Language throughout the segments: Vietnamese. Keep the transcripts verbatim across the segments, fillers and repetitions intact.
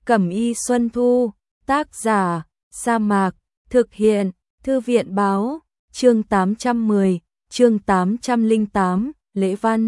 Cẩm y Xuân Thu, tác giả, Sa Mạc, thực hiện, Thư viện báo, chương tám trăm mười, chương tám trăm lẻ tám, lễ văn.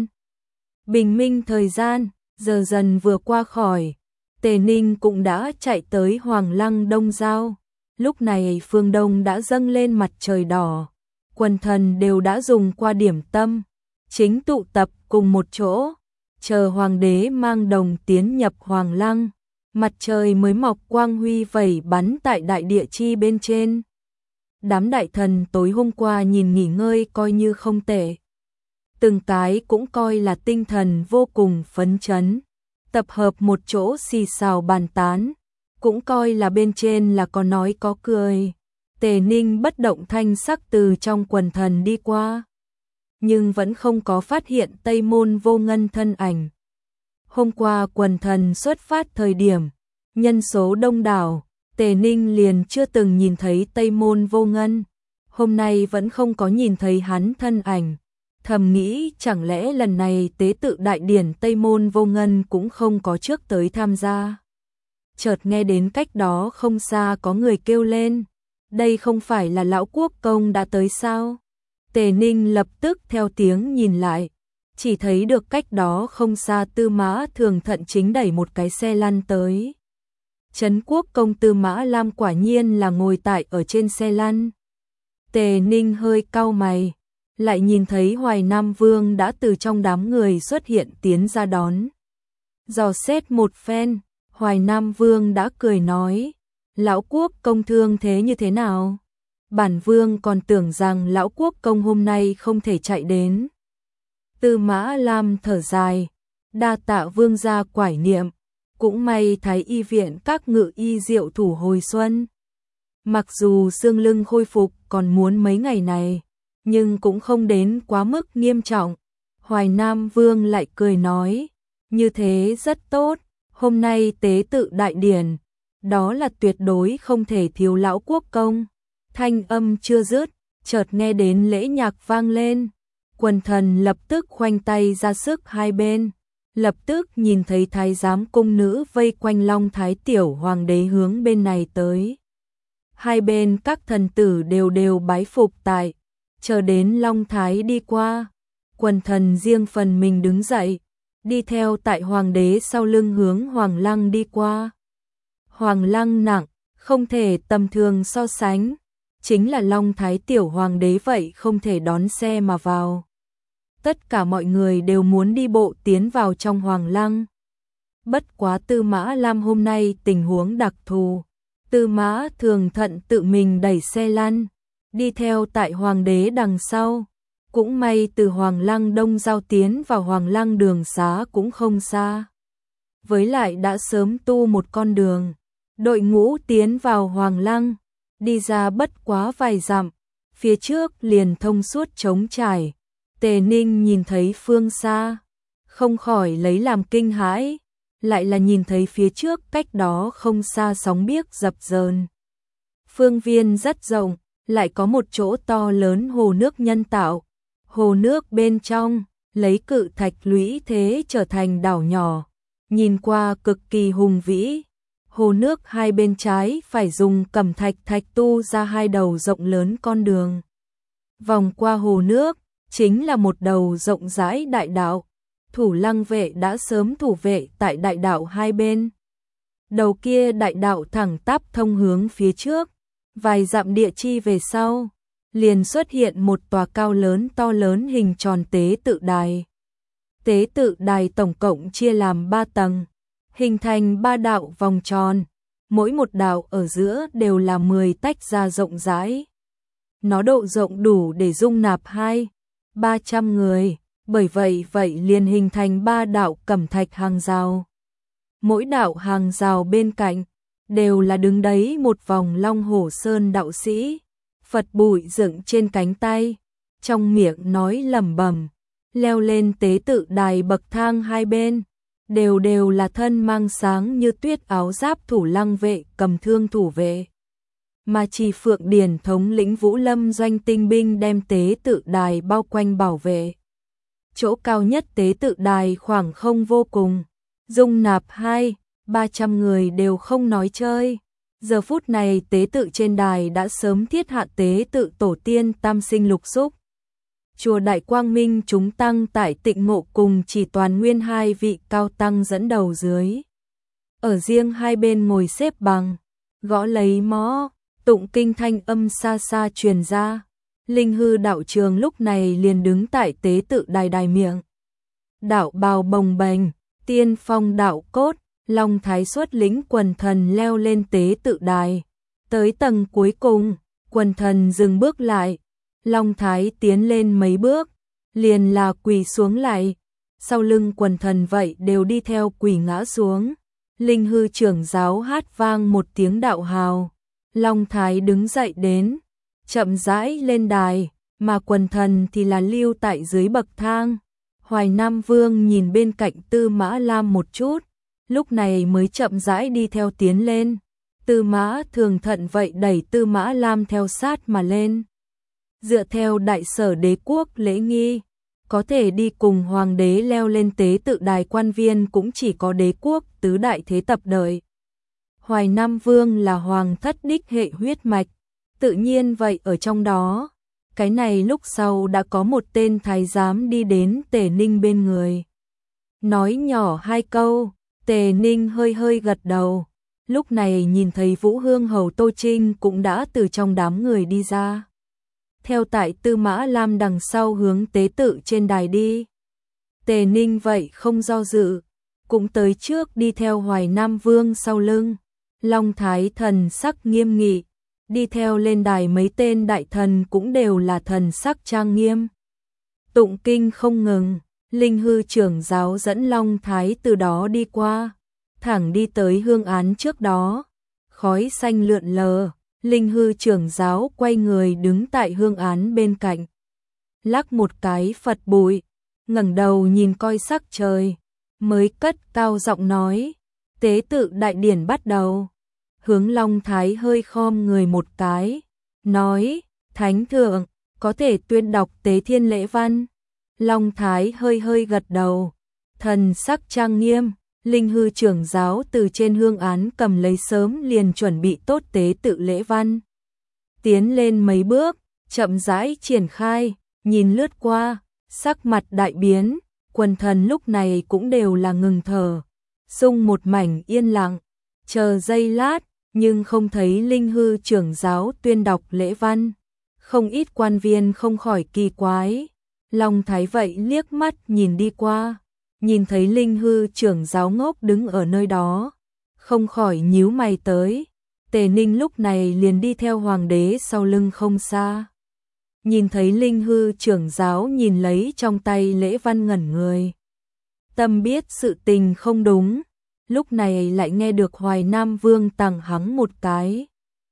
Bình minh thời gian, giờ dần vừa qua khỏi, Tề Ninh cũng đã chạy tới Hoàng Lăng Đông Giao. Lúc này phương đông đã dâng lên mặt trời đỏ, quần thần đều đã dùng qua điểm tâm, chính tụ tập cùng một chỗ, chờ hoàng đế mang đồng tiến nhập Hoàng Lăng. Mặt trời mới mọc quang huy vẩy bắn tại đại địa chi bên trên. Đám đại thần tối hôm qua nhìn nghỉ ngơi coi như không tệ. Từng cái cũng coi là tinh thần vô cùng phấn chấn. Tập hợp một chỗ xì xào bàn tán. Cũng coi là bên trên là có nói có cười. Tề Ninh bất động thanh sắc từ trong quần thần đi qua. Nhưng vẫn không có phát hiện Tây Môn Vô Ngân thân ảnh. Hôm qua quần thần xuất phát thời điểm, nhân số đông đảo, Tề Ninh liền chưa từng nhìn thấy Tây Môn Vô Ngân. Hôm nay vẫn không có nhìn thấy hắn thân ảnh. Thầm nghĩ chẳng lẽ lần này tế tự đại điển Tây Môn Vô Ngân cũng không có trước tới tham gia. Chợt nghe đến cách đó không xa có người kêu lên. Đây không phải là lão quốc công đã tới sao? Tề Ninh lập tức theo tiếng nhìn lại. Chỉ thấy được cách đó không xa Tư Mã Thường Thận chính đẩy một cái xe lăn tới. Trấn quốc công Tư Mã Lam quả nhiên là ngồi tại ở trên xe lăn. Tề Ninh hơi cau mày, lại nhìn thấy Hoài Nam Vương đã từ trong đám người xuất hiện tiến ra đón. Dò xét một phen, Hoài Nam Vương đã cười nói, lão quốc công thương thế như thế nào? Bản Vương còn tưởng rằng lão quốc công hôm nay không thể chạy đến. Tư Mã Lam thở dài, đa tạ Vương gia quải niệm, cũng may Thái y viện các ngự y diệu thủ hồi xuân. Mặc dù xương lưng khôi phục còn muốn mấy ngày này, nhưng cũng không đến quá mức nghiêm trọng. Hoài Nam Vương lại cười nói, như thế rất tốt, hôm nay tế tự đại điển, đó là tuyệt đối không thể thiếu lão quốc công. Thanh âm chưa dứt, chợt nghe đến lễ nhạc vang lên. Quần thần lập tức khoanh tay ra sức hai bên, lập tức nhìn thấy thái giám cung nữ vây quanh Long Thái tiểu hoàng đế hướng bên này tới. Hai bên các thần tử đều đều bái phục tại, chờ đến Long Thái đi qua, quần thần riêng phần mình đứng dậy, đi theo tại hoàng đế sau lưng hướng Hoàng Lăng đi qua. Hoàng Lăng nặng, không thể tầm thường so sánh, chính là Long Thái tiểu hoàng đế vậy không thể đón xe mà vào. Tất cả mọi người đều muốn đi bộ tiến vào trong Hoàng Lăng. Bất quá Tư Mã Lam hôm nay tình huống đặc thù. Tư Mã Thường Thận tự mình đẩy xe lăn, đi theo tại hoàng đế đằng sau. Cũng may từ Hoàng Lăng Đông Giao tiến vào Hoàng Lăng đường xá cũng không xa. Với lại đã sớm tu một con đường. Đội ngũ tiến vào Hoàng Lăng, đi ra bất quá vài dặm, phía trước liền thông suốt trống trải. Tề Ninh nhìn thấy phương xa, không khỏi lấy làm kinh hãi, lại là nhìn thấy phía trước cách đó không xa sóng biếc dập dờn. Phương viên rất rộng, lại có một chỗ to lớn hồ nước nhân tạo. Hồ nước bên trong, lấy cự thạch lũy thế trở thành đảo nhỏ, nhìn qua cực kỳ hùng vĩ. Hồ nước hai bên trái phải dùng cẩm thạch thạch tu ra hai đầu rộng lớn con đường. Vòng qua hồ nước, chính là một đầu rộng rãi đại đạo. Thủ Lăng vệ đã sớm thủ vệ tại đại đạo hai bên. Đầu kia đại đạo thẳng tắp thông hướng phía trước, vài dặm địa chi về sau, liền xuất hiện một tòa cao lớn to lớn hình tròn tế tự đài. Tế tự đài tổng cộng chia làm ba tầng, hình thành ba đạo vòng tròn, mỗi một đạo ở giữa đều là mười tách ra rộng rãi. Nó độ rộng đủ để dung nạp hai, ba trăm người, bởi vậy vậy liền hình thành ba đạo cẩm thạch hàng rào. Mỗi đạo hàng rào bên cạnh đều là đứng đấy một vòng Long Hổ Sơn đạo sĩ, Phật bụi dựng trên cánh tay, trong miệng nói lẩm bẩm, leo lên tế tự đài bậc thang hai bên, đều đều là thân mang sáng như tuyết áo giáp Thủ Lăng vệ cầm thương thủ vệ. Mà chỉ Phượng Điển thống lĩnh Vũ Lâm doanh tinh binh đem tế tự đài bao quanh bảo vệ. Chỗ cao nhất tế tự đài khoảng không vô cùng, dung nạp hai, ba trăm người đều không nói chơi. Giờ phút này tế tự trên đài đã sớm thiết hạ tế tự tổ tiên tam sinh lục xúc. Chùa Đại Quang Minh chúng tăng tại Tịnh Ngộ cùng Chỉ Toàn Nguyên hai vị cao tăng dẫn đầu dưới. Ở riêng hai bên ngồi xếp bằng, gõ lấy mõ, tụng kinh thanh âm xa xa truyền ra. Linh Hư đạo trường lúc này liền đứng tại tế tự đài đài miệng. Đạo bào bồng bềnh, tiên phong đạo cốt, Long Thái xuất lĩnh quần thần leo lên tế tự đài. Tới tầng cuối cùng, quần thần dừng bước lại. Long Thái tiến lên mấy bước, liền là quỳ xuống lại. Sau lưng quần thần vậy đều đi theo quỳ ngã xuống. Linh Hư trưởng giáo hát vang một tiếng đạo hào. Long Thái đứng dậy đến, chậm rãi lên đài, mà quần thần thì là lưu tại dưới bậc thang. Hoài Nam Vương nhìn bên cạnh Tư Mã Lam một chút, lúc này mới chậm rãi đi theo tiến lên. Tư Mã Thường Thận vậy đẩy Tư Mã Lam theo sát mà lên. Dựa theo đại sở đế quốc lễ nghi, có thể đi cùng hoàng đế leo lên tế tự đài quan viên cũng chỉ có đế quốc tứ đại thế tập đợi. Hoài Nam Vương là hoàng thất đích hệ huyết mạch, tự nhiên vậy ở trong đó. Cái này lúc sau đã có một tên thái giám đi đến Tề Ninh bên người. Nói nhỏ hai câu, Tề Ninh hơi hơi gật đầu. Lúc này nhìn thấy Vũ Hương Hầu Tô Trinh cũng đã từ trong đám người đi ra. Theo tại Tư Mã Lam đằng sau hướng tế tự trên đài đi. Tề Ninh vậy không do dự, cũng tới trước đi theo Hoài Nam Vương sau lưng. Long Thái thần sắc nghiêm nghị, đi theo lên đài mấy tên đại thần cũng đều là thần sắc trang nghiêm. Tụng kinh không ngừng, Linh Hư trưởng giáo dẫn Long Thái từ đó đi qua, thẳng đi tới hương án trước đó. Khói xanh lượn lờ, Linh Hư trưởng giáo quay người đứng tại hương án bên cạnh. Lắc một cái Phật bụi, ngẩng đầu nhìn coi sắc trời, mới cất cao giọng nói, tế tự đại điển bắt đầu. Hướng Long Thái hơi khom người một cái, nói, Thánh thượng, có thể tuyên đọc tế thiên lễ văn. Long Thái hơi hơi gật đầu, thần sắc trang nghiêm. Linh Hư trưởng giáo từ trên hương án cầm lấy sớm liền chuẩn bị tốt tế tự lễ văn. Tiến lên mấy bước, chậm rãi triển khai, nhìn lướt qua, sắc mặt đại biến, quần thần lúc này cũng đều là ngừng thở, sung một mảnh yên lặng, chờ giây lát, nhưng không thấy Linh Hư trưởng giáo tuyên đọc lễ văn. Không ít quan viên không khỏi kỳ quái. Long Thái vậy liếc mắt nhìn đi qua, nhìn thấy Linh Hư trưởng giáo ngốc đứng ở nơi đó, không khỏi nhíu mày tới. Tề Ninh lúc này liền đi theo hoàng đế sau lưng không xa. Nhìn thấy Linh Hư trưởng giáo nhìn lấy trong tay lễ văn ngẩn người. Tâm biết sự tình không đúng, lúc này lại nghe được Hoài Nam Vương tặng hắn một cái.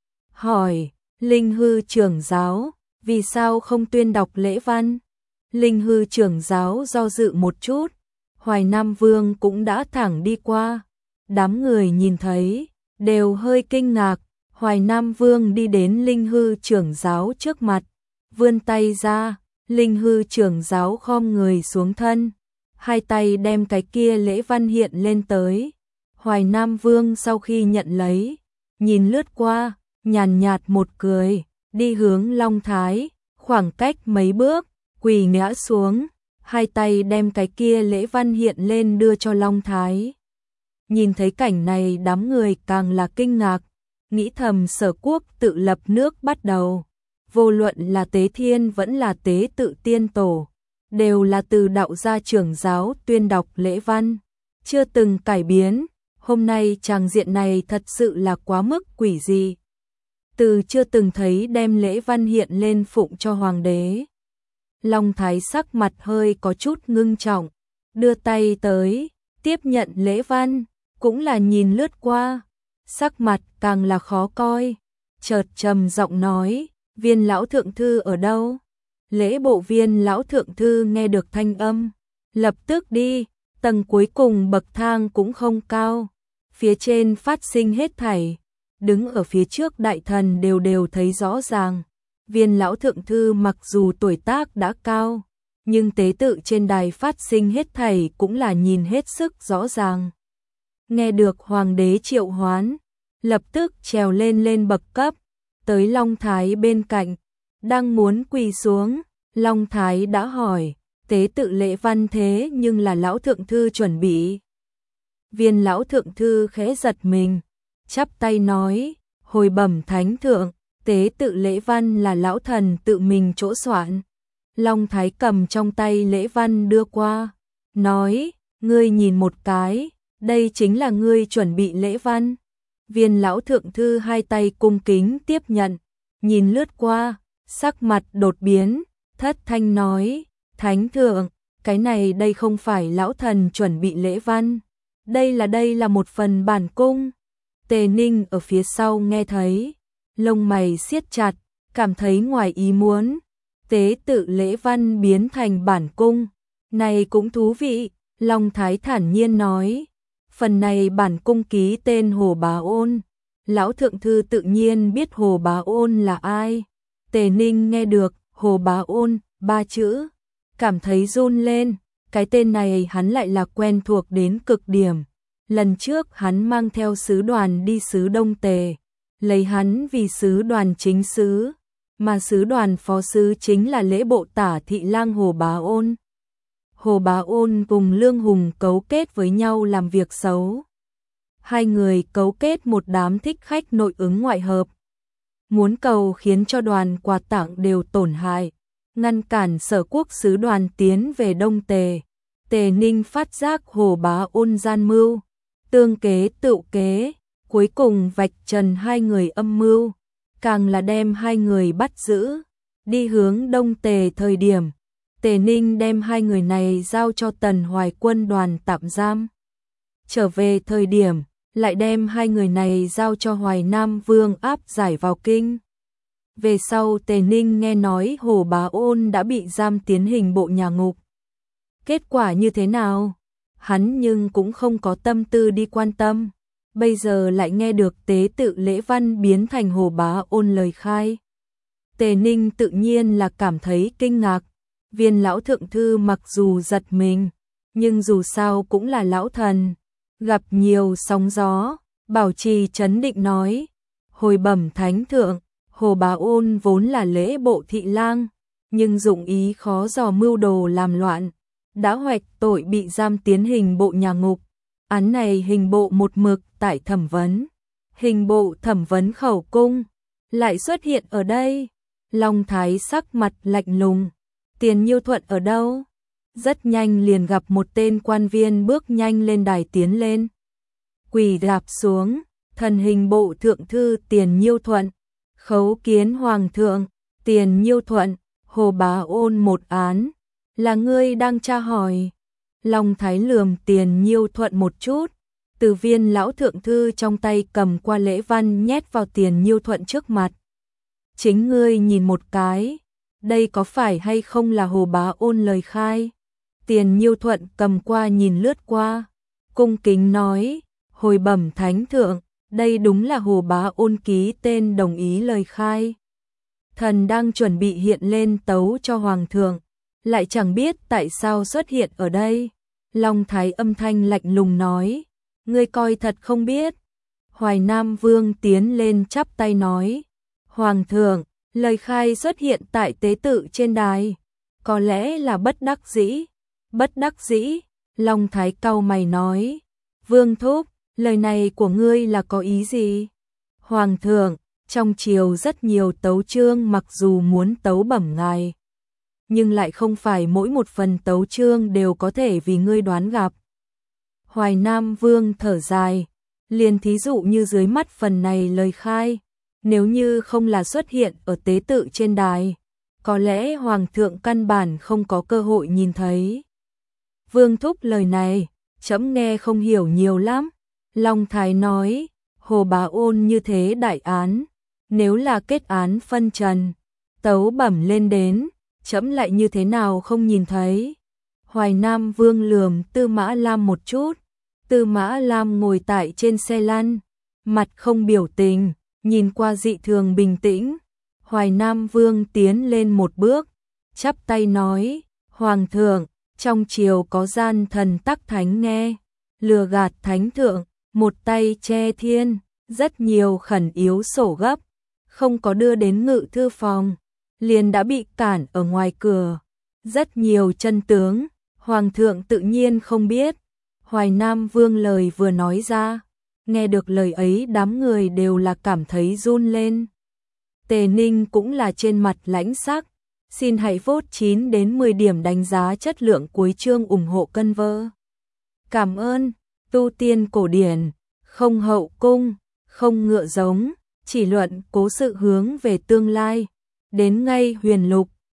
Hỏi, Linh Hư trưởng giáo, vì sao không tuyên đọc lễ văn? Linh Hư trưởng giáo do dự một chút, Hoài Nam Vương cũng đã thẳng đi qua. Đám người nhìn thấy, đều hơi kinh ngạc. Hoài Nam Vương đi đến Linh Hư trưởng giáo trước mặt, vươn tay ra, Linh Hư trưởng giáo khom người xuống thân, hai tay đem cái kia lễ văn hiện lên tới. Hoài Nam Vương sau khi nhận lấy, nhìn lướt qua, nhàn nhạt một cười, đi hướng Long Thái, khoảng cách mấy bước, quỳ ngã xuống, hai tay đem cái kia lễ văn hiện lên đưa cho Long Thái. Nhìn thấy cảnh này đám người càng là kinh ngạc, nghĩ thầm Sở quốc tự lập nước bắt đầu, vô luận là tế thiên vẫn là tế tự tiên tổ, đều là từ đạo gia trưởng giáo tuyên đọc lễ văn, chưa từng cải biến. Hôm nay tràng diện này thật sự là quá mức quỷ dị. Từ chưa từng thấy đem lễ văn hiện lên phụng cho hoàng đế. Long Thái sắc mặt hơi có chút ngưng trọng, đưa tay tới, tiếp nhận lễ văn, cũng là nhìn lướt qua, sắc mặt càng là khó coi, chợt trầm giọng nói, Viên lão thượng thư ở đâu? Lễ bộ Viên lão thượng thư nghe được thanh âm, lập tức đi, tầng cuối cùng bậc thang cũng không cao, phía trên phát sinh hết thảy, đứng ở phía trước đại thần đều đều thấy rõ ràng. Viên lão thượng thư mặc dù tuổi tác đã cao, nhưng tế tự trên đài phát sinh hết thảy cũng là nhìn hết sức rõ ràng. nghe được hoàng đế triệu hoán, lập tức trèo lên lên bậc cấp, tới Long Thái bên cạnh, đang muốn quỳ xuống, Long Thái đã hỏi, tế tự lễ văn thế nhưng là lão thượng thư chuẩn bị. Viên lão thượng thư khẽ giật mình, chắp tay nói, hồi bẩm thánh thượng, tế tự lễ văn là lão thần tự mình chỗ soạn. Long Thái cầm trong tay lễ văn đưa qua, nói, ngươi nhìn một cái, đây chính là ngươi chuẩn bị lễ văn. Viên lão thượng thư hai tay cung kính tiếp nhận, nhìn lướt qua, sắc mặt đột biến, thất thanh nói, thánh thượng, cái này đây không phải lão thần chuẩn bị lễ văn, đây là đây là một phần bản cung. Tề Ninh ở phía sau nghe thấy, lông mày siết chặt, cảm thấy ngoài ý muốn, tế tự lễ văn biến thành bản cung, này cũng thú vị. Long Thái thản nhiên nói, phần này bản cung ký tên Hồ Bá Ôn, lão thượng thư tự nhiên biết Hồ Bá Ôn là ai. Tề Ninh nghe được Hồ Bá Ôn ba chữ, cảm thấy run lên, cái tên này hắn lại là quen thuộc đến cực điểm. Lần trước hắn mang theo sứ đoàn đi sứ Đông Tề, lấy hắn vì sứ đoàn chính sứ, mà sứ đoàn phó sứ chính là lễ bộ tả thị lang Hồ Bá Ôn. Hồ Bá Ôn cùng Lương Hùng cấu kết với nhau làm việc xấu. Hai người cấu kết một đám thích khách nội ứng ngoại hợp, muốn cầu khiến cho đoàn quà tặng đều tổn hại, ngăn cản Sở Quốc sứ đoàn tiến về Đông Tề. Tề Ninh phát giác Hồ Bá Ôn gian mưu, tương kế tựu kế, cuối cùng vạch trần hai người âm mưu, càng là đem hai người bắt giữ, đi hướng Đông Tề. Thời điểm Tề Ninh đem hai người này giao cho Tần Hoài Quân đoàn tạm giam. Trở về thời điểm, lại đem hai người này giao cho Hoài Nam Vương áp giải vào kinh. Về sau Tề Ninh nghe nói Hồ Bá Ôn đã bị giam tiến hình bộ nhà ngục. Kết quả như thế nào? Hắn nhưng cũng không có tâm tư đi quan tâm. Bây giờ lại nghe được tế tự lễ văn biến thành Hồ Bá Ôn lời khai. Tề Ninh tự nhiên là cảm thấy kinh ngạc. Viên lão thượng thư mặc dù giật mình, nhưng dù sao cũng là lão thần, gặp nhiều sóng gió, bảo trì trấn định nói, hồi bẩm thánh thượng, Hồ Bá Ôn vốn là lễ bộ thị lang, nhưng dụng ý khó dò mưu đồ làm loạn, đã hoạch tội bị giam tiến hình bộ nhà ngục. Án này hình bộ một mực tại thẩm vấn, hình bộ thẩm vấn khẩu cung, lại xuất hiện ở đây. Long Thái sắc mặt lạnh lùng, Tiền Nhiêu Thuận ở đâu? Rất nhanh liền gặp một tên quan viên bước nhanh lên đài tiến lên, quỳ đạp xuống, thần hình bộ thượng thư Tiền Nhiêu Thuận, khấu kiến hoàng thượng. Tiền Nhiêu Thuận, Hồ Bá Ôn một án, là ngươi đang tra hỏi? Long Thái lườm Tiền Nhiêu Thuận một chút, từ viên lão thượng thư trong tay cầm qua lễ văn nhét vào Tiền Nhiêu Thuận trước mặt. Chính ngươi nhìn một cái, đây có phải hay không là Hồ Bá Ôn lời khai? Tiền Nhiêu Thuận cầm qua nhìn lướt qua, cung kính nói, hồi bẩm thánh thượng, đây đúng là Hồ Bá Ôn ký tên đồng ý lời khai. Thần đang chuẩn bị hiện lên tấu cho hoàng thượng, lại chẳng biết tại sao xuất hiện ở đây. Long Thái âm thanh lạnh lùng nói, ngươi coi thật không biết. Hoài Nam Vương tiến lên chắp tay nói, hoàng thượng, lời khai xuất hiện tại tế tự trên đài, có lẽ là bất đắc dĩ. Bất đắc dĩ? Long Thái cau mày nói, Vương thúc, lời này của ngươi là có ý gì? Hoàng thượng, trong triều rất nhiều tấu chương, mặc dù muốn tấu bẩm ngài, nhưng lại không phải mỗi một phần tấu chương đều có thể vì ngươi đoán gặp. Hoài Nam Vương thở dài, liền thí dụ như dưới mắt phần này lời khai, nếu như không là xuất hiện ở tế tự trên đài, có lẽ hoàng thượng căn bản không có cơ hội nhìn thấy. Vương thúc, lời này trẫm nghe không hiểu nhiều lắm. Long Thái nói, Hồ Bá Ôn như thế đại án, nếu là kết án phân trần, tấu bẩm lên đến, trẫm lại như thế nào không nhìn thấy. Hoài Nam Vương lườm Tư Mã Lam một chút. Tư Mã Lam ngồi tại trên xe lăn, mặt không biểu tình, nhìn qua dị thường bình tĩnh. Hoài Nam Vương tiến lên một bước, chắp tay nói, hoàng thượng, trong triều có gian thần tắc thánh nghe, lừa gạt thánh thượng, một tay che thiên, rất nhiều khẩn yếu sổ gấp, không có đưa đến ngự thư phòng, liền đã bị cản ở ngoài cửa. Rất nhiều chân tướng, Hoàng thượng tự nhiên không biết. Hoài Nam Vương lời vừa nói ra, nghe được lời ấy đám người đều là cảm thấy run lên. Tề Ninh cũng là trên mặt lãnh sắc, xin hãy vote chín đến mười điểm đánh giá chất lượng cuối chương ủng hộ cân vơ. Cảm ơn, tu tiên cổ điển, không hậu cung, không ngựa giống, chỉ luận cố sự hướng về tương lai, đến ngay huyền lục,